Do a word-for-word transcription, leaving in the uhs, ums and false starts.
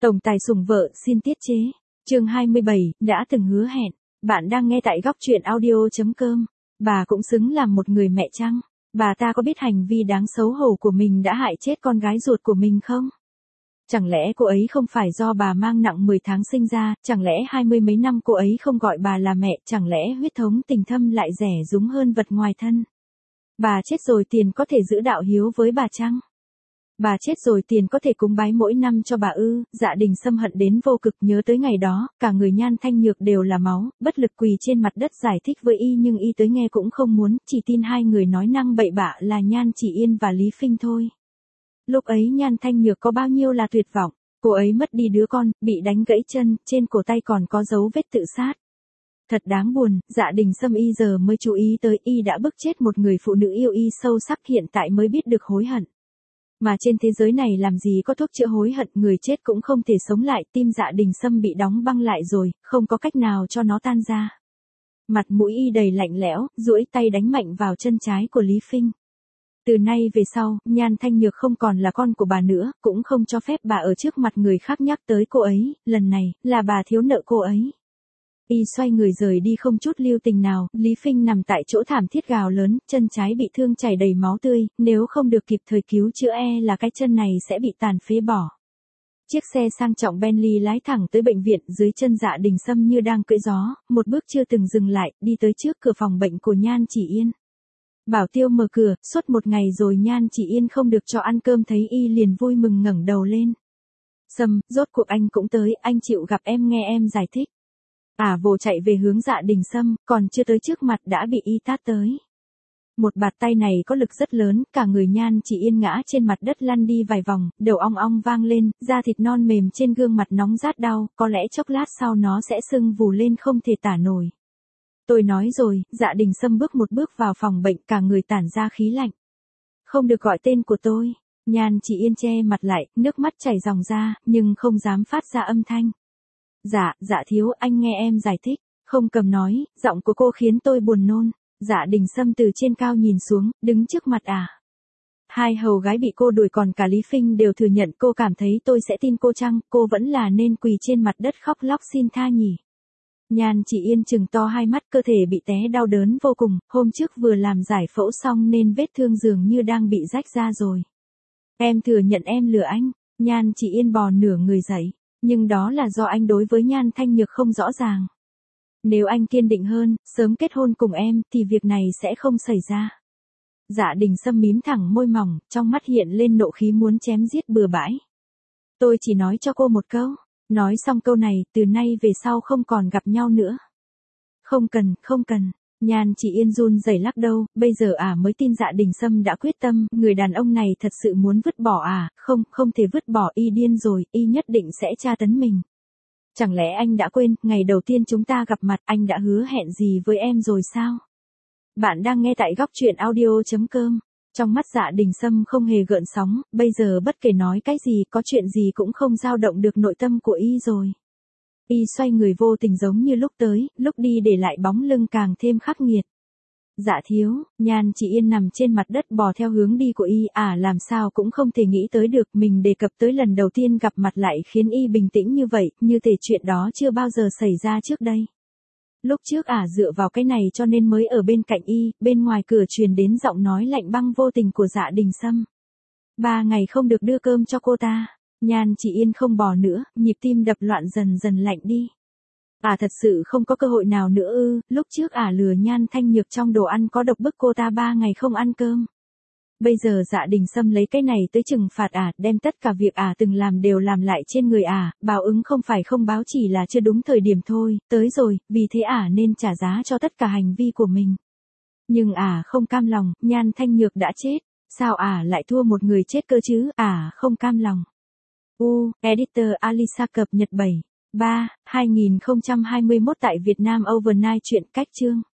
Tổng tài sủng vợ xin tiết chế. Chương hai mươi bảy, đã từng hứa hẹn. Bạn đang nghe tại góc truyện audio chấm com. Bà cũng xứng làm một người mẹ chăng? Bà ta có biết hành vi đáng xấu hổ của mình đã hại chết con gái ruột của mình không? Chẳng lẽ cô ấy không phải do bà mang nặng mười tháng sinh ra, chẳng lẽ hai mươi mấy năm cô ấy không gọi bà là mẹ, chẳng lẽ huyết thống tình thâm lại rẻ rúng hơn vật ngoài thân? Bà chết rồi tiền có thể giữ đạo hiếu với bà chăng? Bà chết rồi tiền có thể cúng bái mỗi năm cho bà ư? Dạ Đình Sâm hận đến vô cực, nhớ tới ngày đó, cả người Nhan Thanh Nhược đều là máu, bất lực quỳ trên mặt đất giải thích với y nhưng y tới nghe cũng không muốn, chỉ tin hai người nói năng bậy bạ là Nhan Chỉ Yên và Lý Phinh thôi. Lúc ấy Nhan Thanh Nhược có bao nhiêu là tuyệt vọng, cô ấy mất đi đứa con, bị đánh gãy chân, trên cổ tay còn có dấu vết tự sát. Thật đáng buồn, Dạ Đình Sâm y giờ mới chú ý tới y đã bức chết một người phụ nữ yêu y sâu sắc, hiện tại mới biết được hối hận. Mà trên thế giới này làm gì có thuốc chữa hối hận, người chết cũng không thể sống lại, tim Dạ Đình Sâm bị đóng băng lại rồi, không có cách nào cho nó tan ra. Mặt mũi y đầy lạnh lẽo, duỗi tay đánh mạnh vào chân trái của Lý Phinh. Từ nay về sau, Nhan Thanh Nhược không còn là con của bà nữa, cũng không cho phép bà ở trước mặt người khác nhắc tới cô ấy, lần này, là bà thiếu nợ cô ấy. Y xoay người rời đi không chút lưu tình nào, Lý Phinh nằm tại chỗ thảm thiết gào lớn, chân trái bị thương chảy đầy máu tươi, nếu không được kịp thời cứu chữa e là cái chân này sẽ bị tàn phế bỏ. Chiếc xe sang trọng Bentley lái thẳng tới bệnh viện, dưới chân Dạ Đình Sâm như đang cưỡi gió, một bước chưa từng dừng lại, đi tới trước cửa phòng bệnh của Nhan Chỉ Yên. Bảo tiêu mở cửa, suốt một ngày rồi Nhan Chỉ Yên không được cho ăn cơm, thấy y liền vui mừng ngẩng đầu lên. Sâm, rốt cuộc anh cũng tới, anh chịu gặp em nghe em giải thích. À vồ chạy về hướng Dạ Đình Sâm, còn chưa tới trước mặt đã bị y tát tới. Một bạt tay này có lực rất lớn, cả người Nhan Chỉ Yên ngã trên mặt đất lăn đi vài vòng, đầu ong ong vang lên, da thịt non mềm trên gương mặt nóng rát đau, có lẽ chốc lát sau nó sẽ sưng vù lên không thể tả nổi. Tôi nói rồi, Dạ Đình Sâm bước một bước vào phòng bệnh, cả người tản ra khí lạnh. Không được gọi tên của tôi. Nhan Chỉ Yên che mặt lại, nước mắt chảy ròng ra, nhưng không dám phát ra âm thanh. Dạ, dạ thiếu, anh nghe em giải thích. Không cầm nói, giọng của cô khiến tôi buồn nôn. Dạ Đình Sâm từ trên cao nhìn xuống, đứng trước mặt à. Hai hầu gái bị cô đuổi, còn cả Lý Phinh đều thừa nhận, cô cảm thấy tôi sẽ tin cô chăng, cô vẫn là nên quỳ trên mặt đất khóc lóc xin tha nhỉ. Nhan Chỉ Yên trừng to hai mắt, cơ thể bị té đau đớn vô cùng, hôm trước vừa làm giải phẫu xong nên vết thương dường như đang bị rách ra rồi. Em thừa nhận em lừa anh. Nhan Chỉ Yên bò nửa người dậy. Nhưng đó là do anh đối với Nhan Thanh Nhược không rõ ràng. Nếu anh kiên định hơn, sớm kết hôn cùng em, thì việc này sẽ không xảy ra. Dạ Đình Sâm mím thẳng môi mỏng, trong mắt hiện lên nộ khí muốn chém giết bừa bãi. Tôi chỉ nói cho cô một câu. Nói xong câu này, từ nay về sau không còn gặp nhau nữa. Không cần, không cần. Nhan Chỉ Yên run rẩy lắc đầu, bây giờ à mới tin Dạ Đình Sâm đã quyết tâm, người đàn ông này thật sự muốn vứt bỏ à, không, không thể vứt bỏ, y điên rồi, y nhất định sẽ tra tấn mình. Chẳng lẽ anh đã quên, ngày đầu tiên chúng ta gặp mặt, anh đã hứa hẹn gì với em rồi sao? Bạn đang nghe tại góc truyện audio chấm com. Trong mắt Dạ Đình Sâm không hề gợn sóng, bây giờ bất kể nói cái gì, có chuyện gì cũng không dao động được nội tâm của y rồi. Y xoay người vô tình giống như lúc tới, lúc đi để lại bóng lưng càng thêm khắc nghiệt. Dạ thiếu, Nhan Chỉ Yên nằm trên mặt đất bò theo hướng đi của y, à làm sao cũng không thể nghĩ tới được mình đề cập tới lần đầu tiên gặp mặt lại khiến y bình tĩnh như vậy, như thể chuyện đó chưa bao giờ xảy ra trước đây. Lúc trước ả à, dựa vào cái này cho nên mới ở bên cạnh y, bên ngoài cửa truyền đến giọng nói lạnh băng vô tình của Dạ Đình Sâm. Ba ngày không được đưa cơm cho cô ta. Nhan Chỉ Yên không bò nữa, nhịp tim đập loạn dần dần lạnh đi. Ả à, thật sự không có cơ hội nào nữa ư? Lúc trước ả à, lừa Nhan Thanh Nhược trong đồ ăn có độc bức cô ta ba ngày không ăn cơm. Bây giờ Dạ Đình Sâm lấy cái này tới trừng phạt ả, à, đem tất cả việc ả à từng làm đều làm lại trên người ả, à, báo ứng không phải không báo, chỉ là chưa đúng thời điểm thôi, tới rồi, vì thế ả à nên trả giá cho tất cả hành vi của mình. Nhưng ả à không cam lòng, Nhan Thanh Nhược đã chết, sao ả à lại thua một người chết cơ chứ, ả à không cam lòng. U, Editor Alisa cập nhật bảy, ba, hai nghìn không trăm hai mươi mốt tại Việt Nam Overnight truyện cách chương.